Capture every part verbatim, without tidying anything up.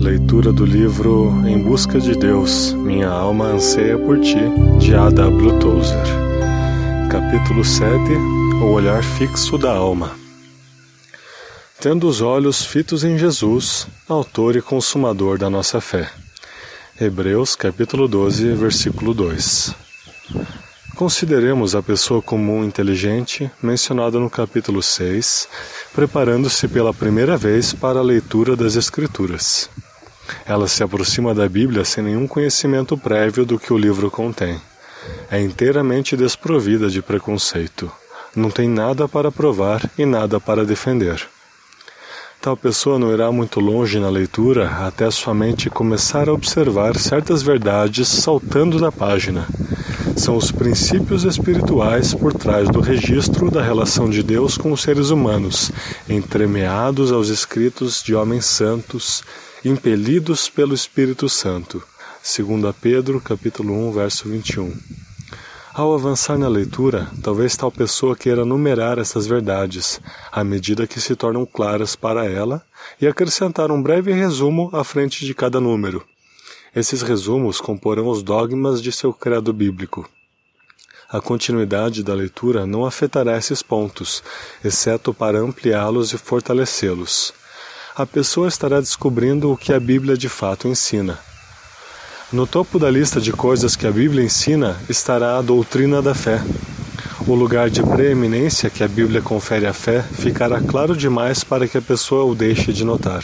Leitura do livro Em Busca de Deus, Minha Alma Anseia por Ti, de A W Tozer. Capítulo sete. O Olhar Fixo da Alma. Tendo os olhos fitos em Jesus, autor e consumador da nossa fé. Hebreus, capítulo doze, versículo dois. Consideremos a pessoa comum inteligente, mencionada no capítulo seis, preparando-se pela primeira vez para a leitura das Escrituras. Ela se aproxima da Bíblia sem nenhum conhecimento prévio do que o livro contém. É inteiramente desprovida de preconceito. Não tem nada para provar e nada para defender. Tal pessoa não irá muito longe na leitura até sua mente começar a observar certas verdades saltando da página. São os princípios espirituais por trás do registro da relação de Deus com os seres humanos, entremeados aos escritos de homens santos, impelidos pelo Espírito Santo. Segundo Pedro, capítulo um, verso vinte e um. Ao avançar na leitura, talvez tal pessoa queira numerar essas verdades, à medida que se tornam claras para ela, e acrescentar um breve resumo à frente de cada número. Esses resumos comporão os dogmas de seu credo bíblico. A continuidade da leitura não afetará esses pontos, exceto para ampliá-los e fortalecê-los. A pessoa estará descobrindo o que a Bíblia de fato ensina. No topo da lista de coisas que a Bíblia ensina estará a doutrina da fé. O lugar de preeminência que a Bíblia confere à fé ficará claro demais para que a pessoa o deixe de notar.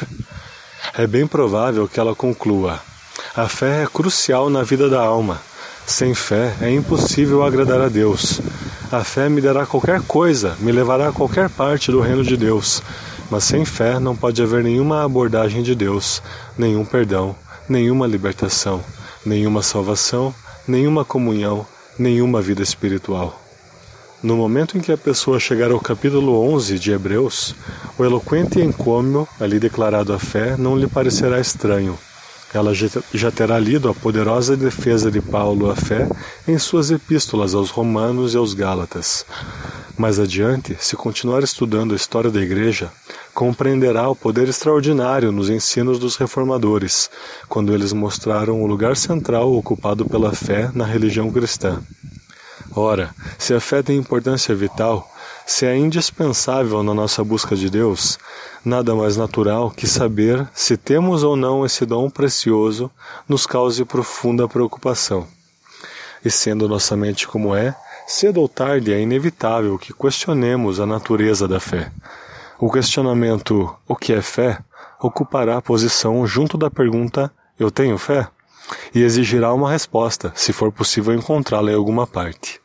É bem provável que ela conclua: a fé é crucial na vida da alma. Sem fé é impossível agradar a Deus. A fé me dará qualquer coisa, me levará a qualquer parte do reino de Deus. Mas sem fé não pode haver nenhuma abordagem de Deus, nenhum perdão, nenhuma libertação, nenhuma salvação, nenhuma comunhão, nenhuma vida espiritual. No momento em que a pessoa chegar ao capítulo onze de Hebreus, o eloquente encômio ali declarado à fé não lhe parecerá estranho. Ela já terá lido a poderosa defesa de Paulo à fé em suas epístolas aos Romanos e aos Gálatas. Mais adiante, se continuar estudando a história da Igreja, compreenderá o poder extraordinário nos ensinos dos reformadores, quando eles mostraram o lugar central ocupado pela fé na religião cristã. Ora, se a fé tem importância vital, se é indispensável na nossa busca de Deus, nada mais natural que saber se temos ou não esse dom precioso nos cause profunda preocupação. E sendo nossa mente como é, cedo ou tarde é inevitável que questionemos a natureza da fé. O questionamento "o que é fé?" ocupará a posição junto da pergunta "eu tenho fé?" e exigirá uma resposta, se for possível encontrá-la em alguma parte.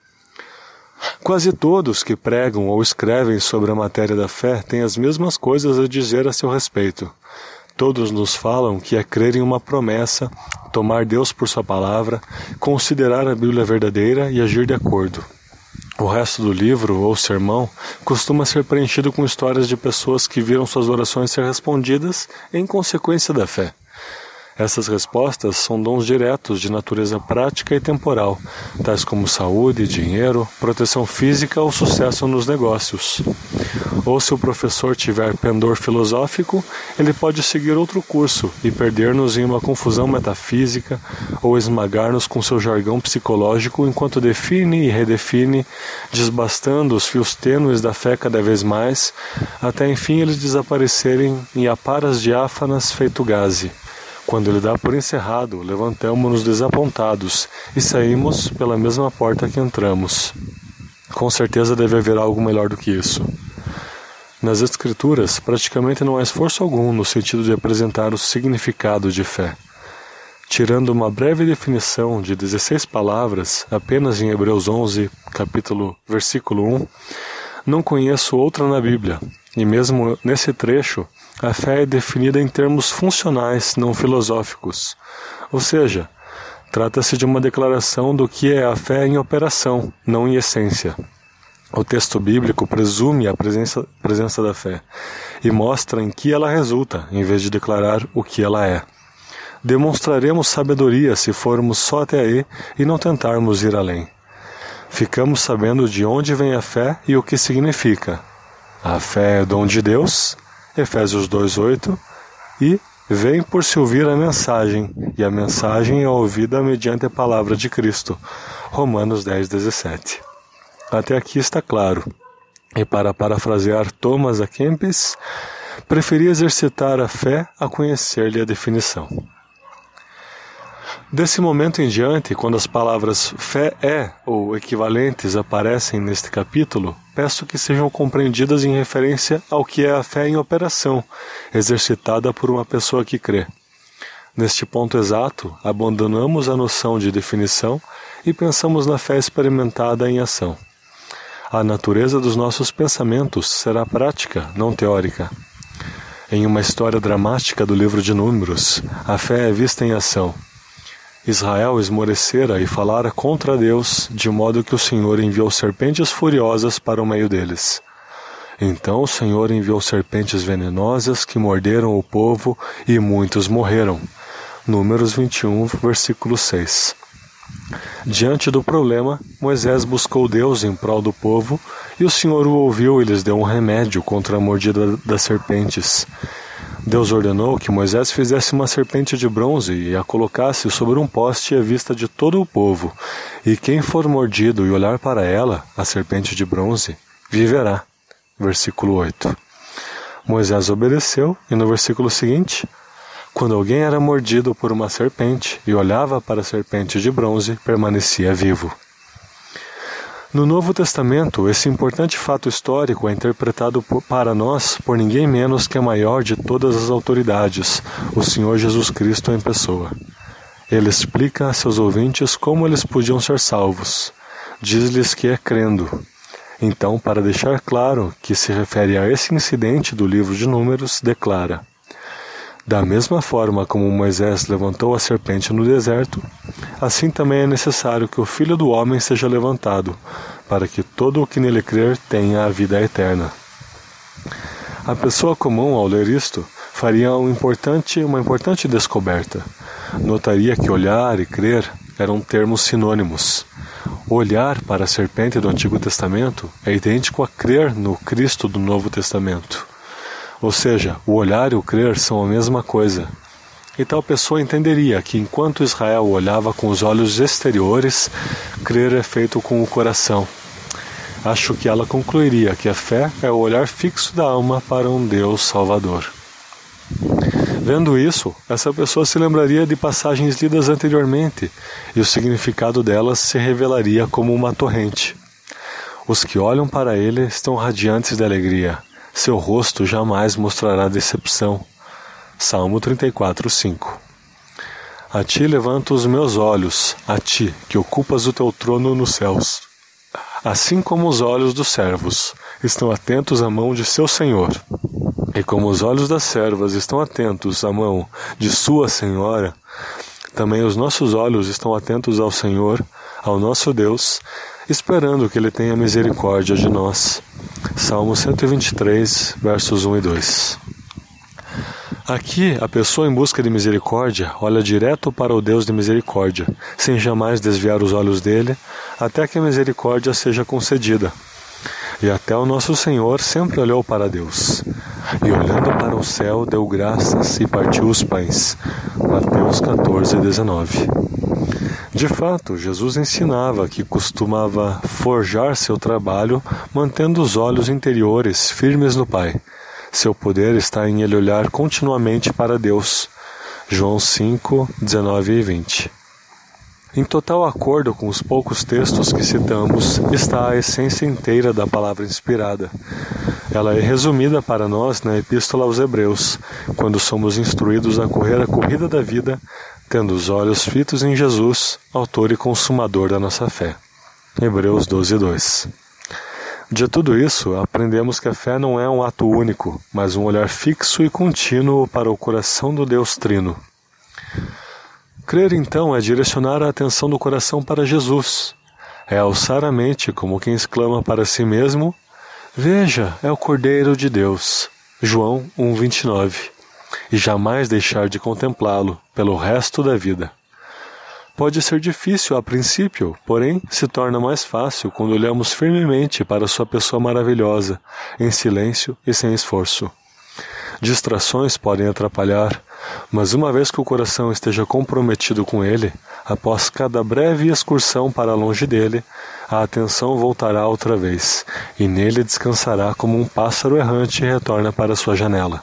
Quase todos que pregam ou escrevem sobre a matéria da fé têm as mesmas coisas a dizer a seu respeito. Todos nos falam que é crer em uma promessa, tomar Deus por sua palavra, considerar a Bíblia verdadeira e agir de acordo. O resto do livro, ou sermão, costuma ser preenchido com histórias de pessoas que viram suas orações ser respondidas em consequência da fé. Essas respostas são dons diretos de natureza prática e temporal, tais como saúde, dinheiro, proteção física ou sucesso nos negócios. Ou se o professor tiver pendor filosófico, ele pode seguir outro curso e perder-nos em uma confusão metafísica ou esmagar-nos com seu jargão psicológico enquanto define e redefine, desbastando os fios tênues da fé cada vez mais, até enfim eles desaparecerem em aparas diáfanas feito gaze. Quando ele dá por encerrado, levantamo-nos desapontados e saímos pela mesma porta que entramos. Com certeza deve haver algo melhor do que isso. Nas Escrituras, praticamente não há esforço algum no sentido de apresentar o significado de fé. Tirando uma breve definição de dezesseis palavras, apenas em Hebreus onze, capítulo, versículo um, não conheço outra na Bíblia, e mesmo nesse trecho, a fé é definida em termos funcionais, não filosóficos. Ou seja, trata-se de uma declaração do que é a fé em operação, não em essência. O texto bíblico presume a presença, presença da fé e mostra em que ela resulta, em vez de declarar o que ela é. Demonstraremos sabedoria se formos só até aí e não tentarmos ir além. Ficamos sabendo de onde vem a fé e o que significa. A fé é dom de Deus, Efésios dois, oito, e vem por se ouvir a mensagem, e a mensagem é ouvida mediante a palavra de Cristo. Romanos dez, dezessete. Até aqui está claro. E para parafrasear Thomas à Kempis, preferi exercitar a fé a conhecer-lhe a definição. Desse momento em diante, quando as palavras fé é ou equivalentes aparecem neste capítulo, peço que sejam compreendidas em referência ao que é a fé em operação, exercitada por uma pessoa que crê. Neste ponto exato, abandonamos a noção de definição e pensamos na fé experimentada em ação. A natureza dos nossos pensamentos será prática, não teórica. Em uma história dramática do livro de Números, a fé é vista em ação. Israel esmorecera e falara contra Deus, de modo que o Senhor enviou serpentes furiosas para o meio deles. Então o Senhor enviou serpentes venenosas que morderam o povo e muitos morreram. Números vinte e um, versículo seis. Diante do problema, Moisés buscou Deus em prol do povo, e o Senhor o ouviu e lhes deu um remédio contra a mordida das serpentes. Deus ordenou que Moisés fizesse uma serpente de bronze e a colocasse sobre um poste à vista de todo o povo, e quem for mordido e olhar para ela, a serpente de bronze, viverá. Versículo oito. Moisés obedeceu, e no versículo seguinte, quando alguém era mordido por uma serpente e olhava para a serpente de bronze, permanecia vivo. No Novo Testamento, esse importante fato histórico é interpretado por, para nós por ninguém menos que a maior de todas as autoridades, o Senhor Jesus Cristo em pessoa. Ele explica a seus ouvintes como eles podiam ser salvos. Diz-lhes que é crendo. Então, para deixar claro que se refere a esse incidente do livro de Números, declara: da mesma forma como Moisés levantou a serpente no deserto, assim também é necessário que o Filho do Homem seja levantado, para que todo o que nele crer tenha a vida eterna. A pessoa comum, ao ler isto, faria um importante, uma importante descoberta. Notaria que olhar e crer eram termos sinônimos. Olhar para a serpente do Antigo Testamento é idêntico a crer no Cristo do Novo Testamento. Ou seja, o olhar e o crer são a mesma coisa. E tal pessoa entenderia que enquanto Israel olhava com os olhos exteriores, crer é feito com o coração. Acho que ela concluiria que a fé é o olhar fixo da alma para um Deus Salvador. Vendo isso, essa pessoa se lembraria de passagens lidas anteriormente, e o significado delas se revelaria como uma torrente. Os que olham para ele estão radiantes de alegria. Seu rosto jamais mostrará decepção. Salmo trinta e quatro, cinco. A ti levanto os meus olhos, a ti, que ocupas o teu trono nos céus. Assim como os olhos dos servos estão atentos à mão de seu Senhor, e como os olhos das servas estão atentos à mão de sua Senhora, também os nossos olhos estão atentos ao Senhor, ao nosso Deus, esperando que Ele tenha misericórdia de nós. Salmo cento e vinte e três, versos um e dois. Aqui, a pessoa em busca de misericórdia olha direto para o Deus de misericórdia, sem jamais desviar os olhos dele, até que a misericórdia seja concedida. E até o nosso Senhor sempre olhou para Deus. E olhando para o céu, deu graças e partiu os pães. Mateus quatorze, dezenove. De fato, Jesus ensinava que costumava forjar seu trabalho mantendo os olhos interiores firmes no Pai. Seu poder está em ele olhar continuamente para Deus. João cinco, dezenove e vinte. Em total acordo com os poucos textos que citamos está a essência inteira da palavra inspirada. Ela é resumida para nós na Epístola aos Hebreus, quando somos instruídos a correr a corrida da vida, tendo os olhos fitos em Jesus, autor e consumador da nossa fé. Hebreus doze, dois. De tudo isso, aprendemos que a fé não é um ato único, mas um olhar fixo e contínuo para o coração do Deus Trino. Crer, então, é direcionar a atenção do coração para Jesus. É alçar a mente como quem exclama para si mesmo: veja, é o Cordeiro de Deus. João um, vinte e nove. E jamais deixar de contemplá-lo pelo resto da vida. Pode ser difícil a princípio, porém se torna mais fácil quando olhamos firmemente para sua pessoa maravilhosa, em silêncio e sem esforço. Distrações podem atrapalhar, mas uma vez que o coração esteja comprometido com Ele, após cada breve excursão para longe dele, a atenção voltará outra vez, e nele descansará como um pássaro errante retorna para sua janela.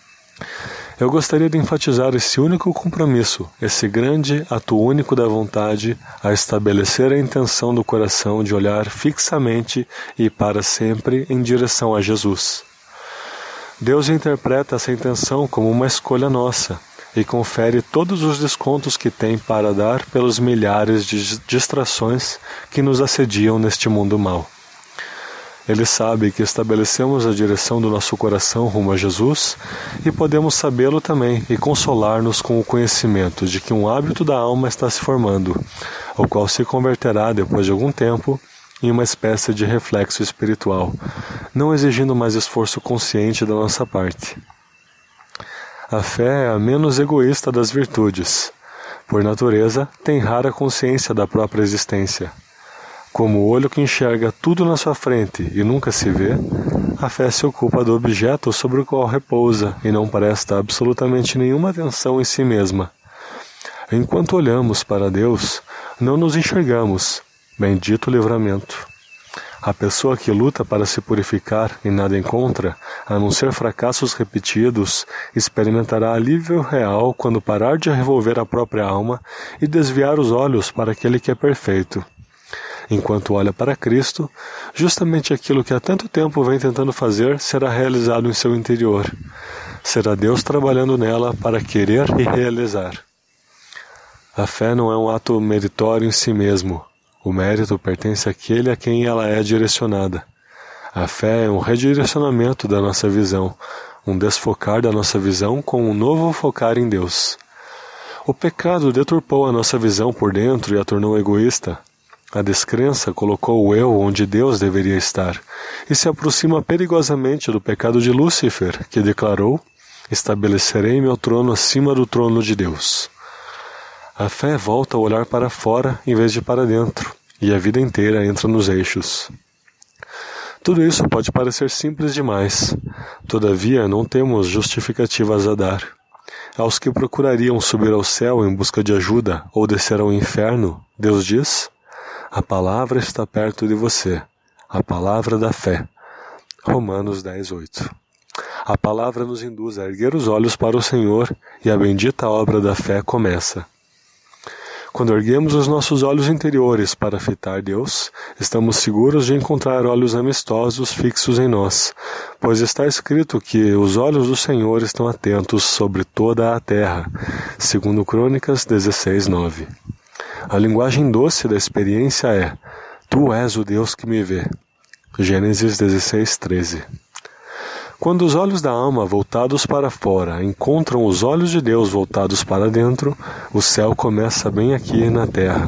Eu gostaria de enfatizar esse único compromisso, esse grande ato único da vontade a estabelecer a intenção do coração de olhar fixamente e para sempre em direção a Jesus. Deus interpreta essa intenção como uma escolha nossa e confere todos os descontos que tem para dar pelos milhares de distrações que nos assediam neste mundo mau. Ele sabe que estabelecemos a direção do nosso coração rumo a Jesus e podemos sabê-lo também e consolar-nos com o conhecimento de que um hábito da alma está se formando, o qual se converterá depois de algum tempo em uma espécie de reflexo espiritual, não exigindo mais esforço consciente da nossa parte. A fé é a menos egoísta das virtudes. Por natureza, tem rara consciência da própria existência. Como o olho que enxerga tudo na sua frente e nunca se vê, a fé se ocupa do objeto sobre o qual repousa e não presta absolutamente nenhuma atenção em si mesma. Enquanto olhamos para Deus, não nos enxergamos. Bendito livramento. A pessoa que luta para se purificar e nada encontra, a não ser fracassos repetidos, experimentará alívio real quando parar de revolver a própria alma e desviar os olhos para aquele que é perfeito. Enquanto olha para Cristo, justamente aquilo que há tanto tempo vem tentando fazer será realizado em seu interior. Será Deus trabalhando nela para querer e realizar. A fé não é um ato meritório em si mesmo. O mérito pertence àquele a quem ela é direcionada. A fé é um redirecionamento da nossa visão, um desfocar da nossa visão com um novo focar em Deus. O pecado deturpou a nossa visão por dentro e a tornou egoísta. A descrença colocou o eu onde Deus deveria estar e se aproxima perigosamente do pecado de Lúcifer, que declarou: estabelecerei meu trono acima do trono de Deus. A fé volta a olhar para fora em vez de para dentro, e a vida inteira entra nos eixos. Tudo isso pode parecer simples demais, todavia não temos justificativas a dar. Aos que procurariam subir ao céu em busca de ajuda ou descer ao inferno, Deus diz: a palavra está perto de você, a palavra da fé. Romanos dez, oito. A palavra nos induz a erguer os olhos para o Senhor e a bendita obra da fé começa. Quando erguemos os nossos olhos interiores para fitar Deus, estamos seguros de encontrar olhos amistosos fixos em nós, pois está escrito que os olhos do Senhor estão atentos sobre toda a terra, segundo Crônicas dezesseis, nove. A linguagem doce da experiência é: Tu és o Deus que me vê. Gênesis dezesseis, treze. Quando os olhos da alma voltados para fora encontram os olhos de Deus voltados para dentro, o céu começa bem aqui na terra.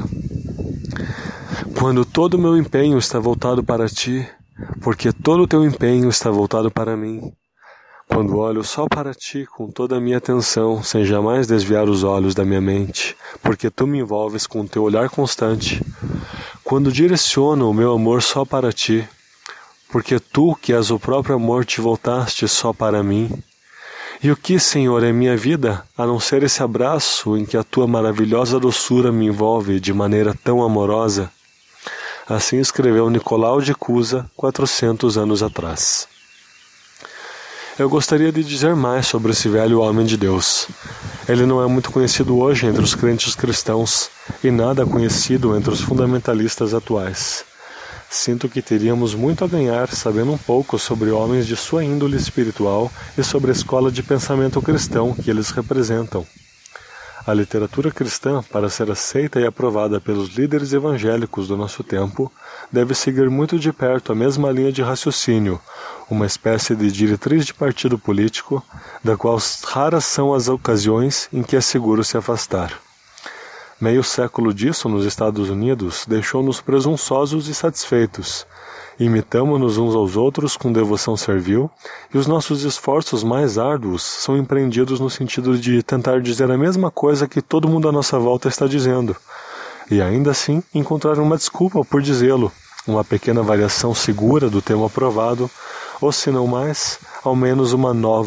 Quando todo o meu empenho está voltado para Ti, porque todo o Teu empenho está voltado para mim, quando olho só para Ti com toda a minha atenção, sem jamais desviar os olhos da minha mente, porque Tu me envolves com o Teu olhar constante. Quando direciono o meu amor só para Ti, porque Tu, que és o próprio amor, Te voltaste só para mim. E o que, Senhor, é minha vida, a não ser esse abraço em que a Tua maravilhosa doçura me envolve de maneira tão amorosa? Assim escreveu Nicolau de Cusa, quatrocentos anos atrás. Eu gostaria de dizer mais sobre esse velho homem de Deus. Ele não é muito conhecido hoje entre os crentes cristãos e nada conhecido entre os fundamentalistas atuais. Sinto que teríamos muito a ganhar sabendo um pouco sobre homens de sua índole espiritual e sobre a escola de pensamento cristão que eles representam. A literatura cristã, para ser aceita e aprovada pelos líderes evangélicos do nosso tempo, deve seguir muito de perto a mesma linha de raciocínio, uma espécie de diretriz de partido político, da qual raras são as ocasiões em que é seguro se afastar. Meio século disso nos Estados Unidos deixou-nos presunçosos e satisfeitos. Imitamo-nos uns aos outros com devoção servil, e os nossos esforços mais árduos são empreendidos no sentido de tentar dizer a mesma coisa que todo mundo à nossa volta está dizendo, e ainda assim encontrar uma desculpa por dizê-lo, uma pequena variação segura do tema aprovado, ou se não mais, ao menos uma nova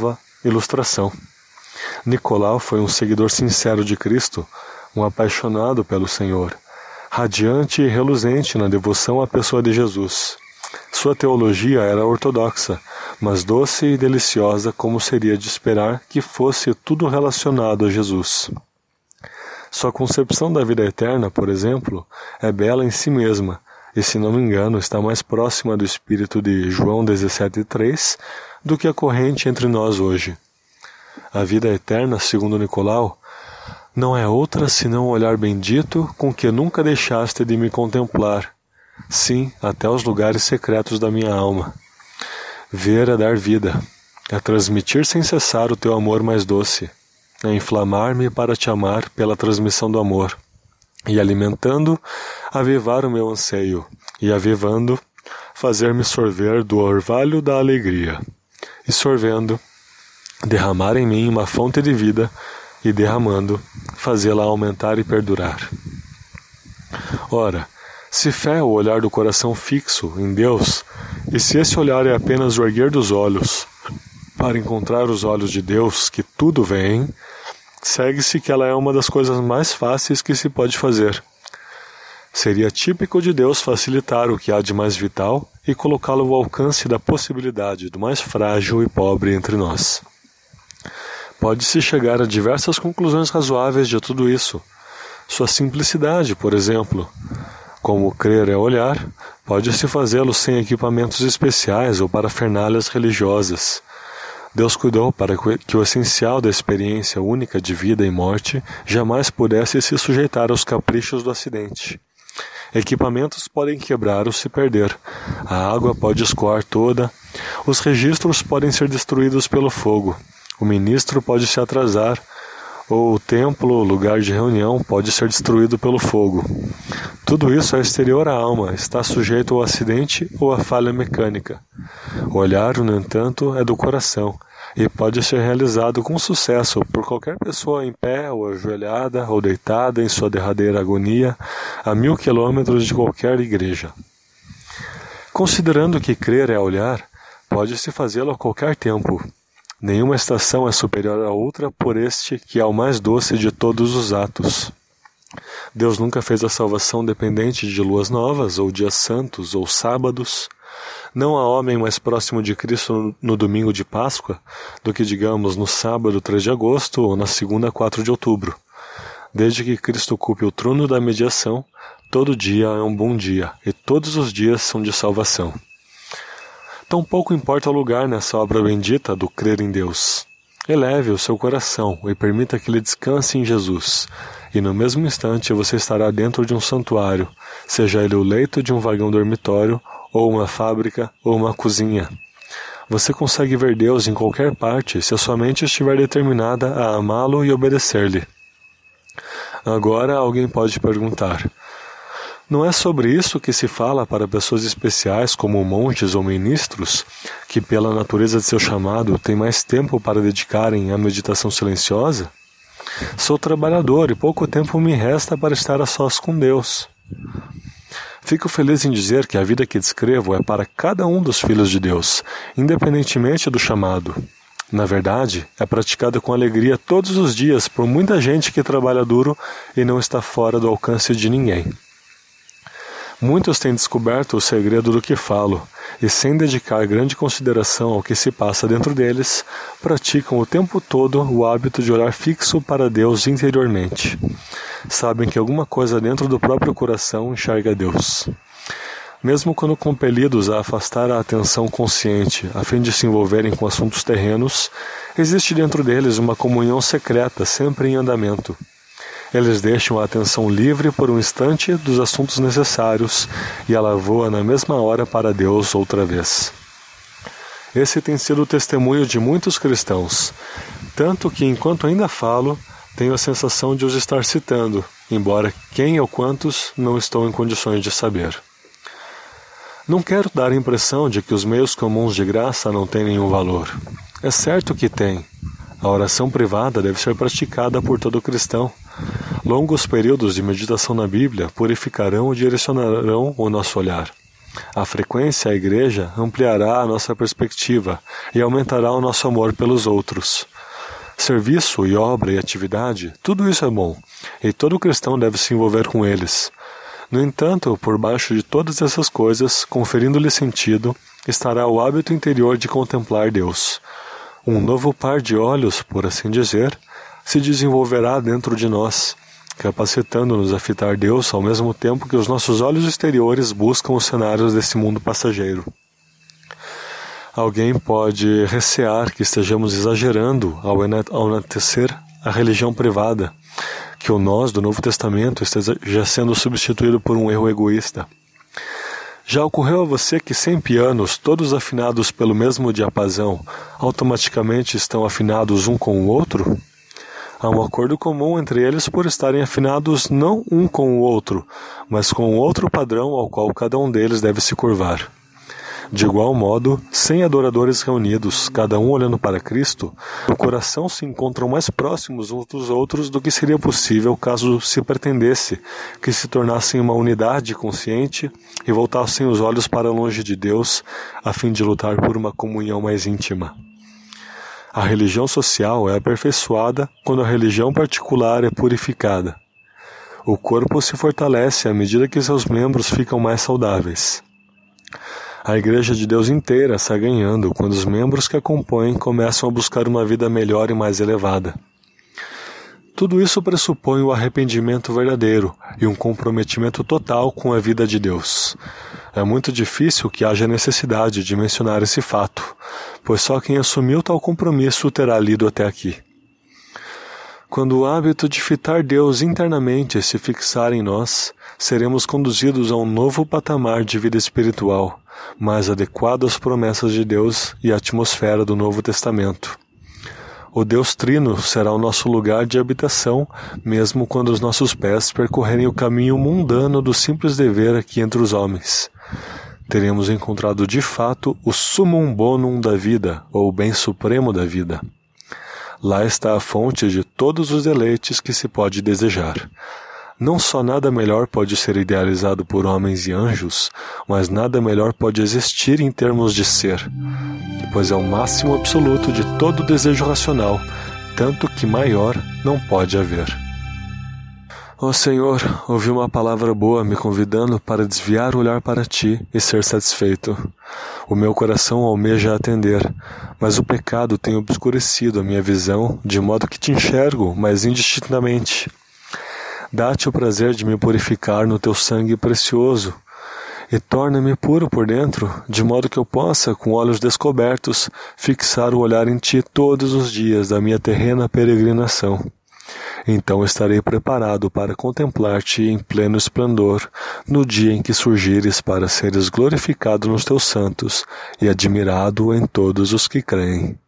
Ilustração. Nicolau foi um seguidor sincero de Cristo, um apaixonado pelo Senhor, radiante e reluzente na devoção à pessoa de Jesus. Sua teologia era ortodoxa, mas doce e deliciosa como seria de esperar que fosse tudo relacionado a Jesus. Sua concepção da vida eterna, por exemplo, é bela em si mesma, e se não me engano está mais próxima do espírito de João dezessete, três do que a corrente entre nós hoje. A vida eterna, segundo Nicolau, não é outra senão o olhar bendito com que nunca deixaste de me contemplar, sim, até os lugares secretos da minha alma. Ver é dar vida, é transmitir sem cessar o teu amor mais doce, é inflamar-me para te amar pela transmissão do amor, e alimentando, avivar o meu anseio, e avivando, fazer-me sorver do orvalho da alegria, e sorvendo, derramar em mim uma fonte de vida, e derramando, fazê-la aumentar e perdurar. Ora, se fé é o olhar do coração fixo em Deus, e se esse olhar é apenas o erguer dos olhos, para encontrar os olhos de Deus que tudo veem, segue-se que ela é uma das coisas mais fáceis que se pode fazer. Seria típico de Deus facilitar o que há de mais vital e colocá-lo ao alcance da possibilidade do mais frágil e pobre entre nós. Pode-se chegar a diversas conclusões razoáveis de tudo isso. Sua simplicidade, por exemplo. Como crer é olhar, pode-se fazê-lo sem equipamentos especiais ou parafernálias religiosas. Deus cuidou para que o essencial da experiência única de vida e morte jamais pudesse se sujeitar aos caprichos do acidente. Equipamentos podem quebrar ou se perder, a água pode escoar toda, os registros podem ser destruídos pelo fogo, o ministro pode se atrasar, ou o templo, lugar de reunião, pode ser destruído pelo fogo. Tudo isso é exterior à alma, está sujeito ao acidente ou à falha mecânica. O olhar, no entanto, é do coração, e pode ser realizado com sucesso por qualquer pessoa em pé, ou ajoelhada, ou deitada em sua derradeira agonia, a mil quilômetros de qualquer igreja. Considerando que crer é olhar, pode-se fazê-lo a qualquer tempo. Nenhuma estação é superior à outra por este que é o mais doce de todos os atos. Deus nunca fez a salvação dependente de luas novas, ou dias santos, ou sábados. Não há homem mais próximo de Cristo no domingo de Páscoa do que, digamos, no sábado três de agosto ou na segunda quatro de outubro. Desde que Cristo ocupe o trono da mediação, todo dia é um bom dia, e todos os dias são de salvação. Tão pouco importa o lugar nessa obra bendita do crer em Deus. Eleve o seu coração e permita que ele descanse em Jesus, e no mesmo instante você estará dentro de um santuário, seja ele o leito de um vagão dormitório, ou uma fábrica, ou uma cozinha. Você consegue ver Deus em qualquer parte se a sua mente estiver determinada a amá-lo e obedecer-lhe. Agora alguém pode perguntar: não é sobre isso que se fala para pessoas especiais como monges ou ministros, que pela natureza de seu chamado têm mais tempo para dedicarem à meditação silenciosa? Sou trabalhador e pouco tempo me resta para estar a sós com Deus. Fico feliz em dizer que a vida que descrevo é para cada um dos filhos de Deus, independentemente do chamado. Na verdade, é praticada com alegria todos os dias por muita gente que trabalha duro e não está fora do alcance de ninguém. Muitos têm descoberto o segredo do que falo, e sem dedicar grande consideração ao que se passa dentro deles, praticam o tempo todo o hábito de olhar fixo para Deus interiormente. Sabem que alguma coisa dentro do próprio coração enxerga Deus. Mesmo quando compelidos a afastar a atenção consciente a fim de se envolverem com assuntos terrenos, existe dentro deles uma comunhão secreta sempre em andamento. Eles deixam a atenção livre por um instante dos assuntos necessários e ela voa na mesma hora para Deus outra vez. Esse tem sido o testemunho de muitos cristãos, tanto que enquanto ainda falo, tenho a sensação de os estar citando, embora quem ou quantos não estou em condições de saber. Não quero dar a impressão de que os meios comuns de graça não têm nenhum valor. É certo que tem. A oração privada deve ser praticada por todo cristão. Longos períodos de meditação na Bíblia purificarão e direcionarão o nosso olhar. A frequência à igreja ampliará a nossa perspectiva e aumentará o nosso amor pelos outros. Serviço e obra e atividade, tudo isso é bom, e todo cristão deve se envolver com eles. No entanto, por baixo de todas essas coisas, conferindo-lhe sentido, estará o hábito interior de contemplar Deus. Um novo par de olhos, por assim dizer, se desenvolverá dentro de nós, capacitando-nos a fitar Deus ao mesmo tempo que os nossos olhos exteriores buscam os cenários desse mundo passageiro. Alguém pode recear que estejamos exagerando ao enaltecer a religião privada, que o nós do Novo Testamento esteja sendo substituído por um erro egoísta. Já ocorreu a você que cem pianos, todos afinados pelo mesmo diapasão, automaticamente estão afinados um com o outro? Há um acordo comum entre eles por estarem afinados não um com o outro, mas com outro padrão ao qual cada um deles deve se curvar. De igual modo, cem adoradores reunidos, cada um olhando para Cristo, no coração se encontram mais próximos uns dos outros do que seria possível caso se pretendesse que se tornassem uma unidade consciente e voltassem os olhos para longe de Deus, a fim de lutar por uma comunhão mais íntima. A religião social é aperfeiçoada quando a religião particular é purificada. O corpo se fortalece à medida que seus membros ficam mais saudáveis. A Igreja de Deus inteira está ganhando quando os membros que a compõem começam a buscar uma vida melhor e mais elevada. Tudo isso pressupõe o arrependimento verdadeiro e um comprometimento total com a vida de Deus. É muito difícil que haja necessidade de mencionar esse fato, pois só quem assumiu tal compromisso terá lido até aqui. Quando o hábito de fitar Deus internamente se fixar em nós, seremos conduzidos a um novo patamar de vida espiritual, mais adequado às promessas de Deus e à atmosfera do Novo Testamento. O Deus Trino será o nosso lugar de habitação, mesmo quando os nossos pés percorrerem o caminho mundano do simples dever aqui entre os homens. Teremos encontrado de fato o sumum bonum da vida, ou o bem supremo da vida. Lá está a fonte de todos os deleites que se pode desejar. Não só nada melhor pode ser idealizado por homens e anjos, mas nada melhor pode existir em termos de ser, pois é o máximo absoluto de todo desejo racional, tanto que maior não pode haver. Ó Senhor, ouvi uma palavra boa me convidando para desviar o olhar para Ti e ser satisfeito. O meu coração almeja atender, mas o pecado tem obscurecido a minha visão, de modo que Te enxergo, mas indistintamente. Dá-te o prazer de me purificar no Teu sangue precioso, e torna-me puro por dentro, de modo que eu possa, com olhos descobertos, fixar o olhar em Ti todos os dias da minha terrena peregrinação. Então estarei preparado para contemplar-Te em pleno esplendor, no dia em que surgires para seres glorificado nos Teus santos e admirado em todos os que creem.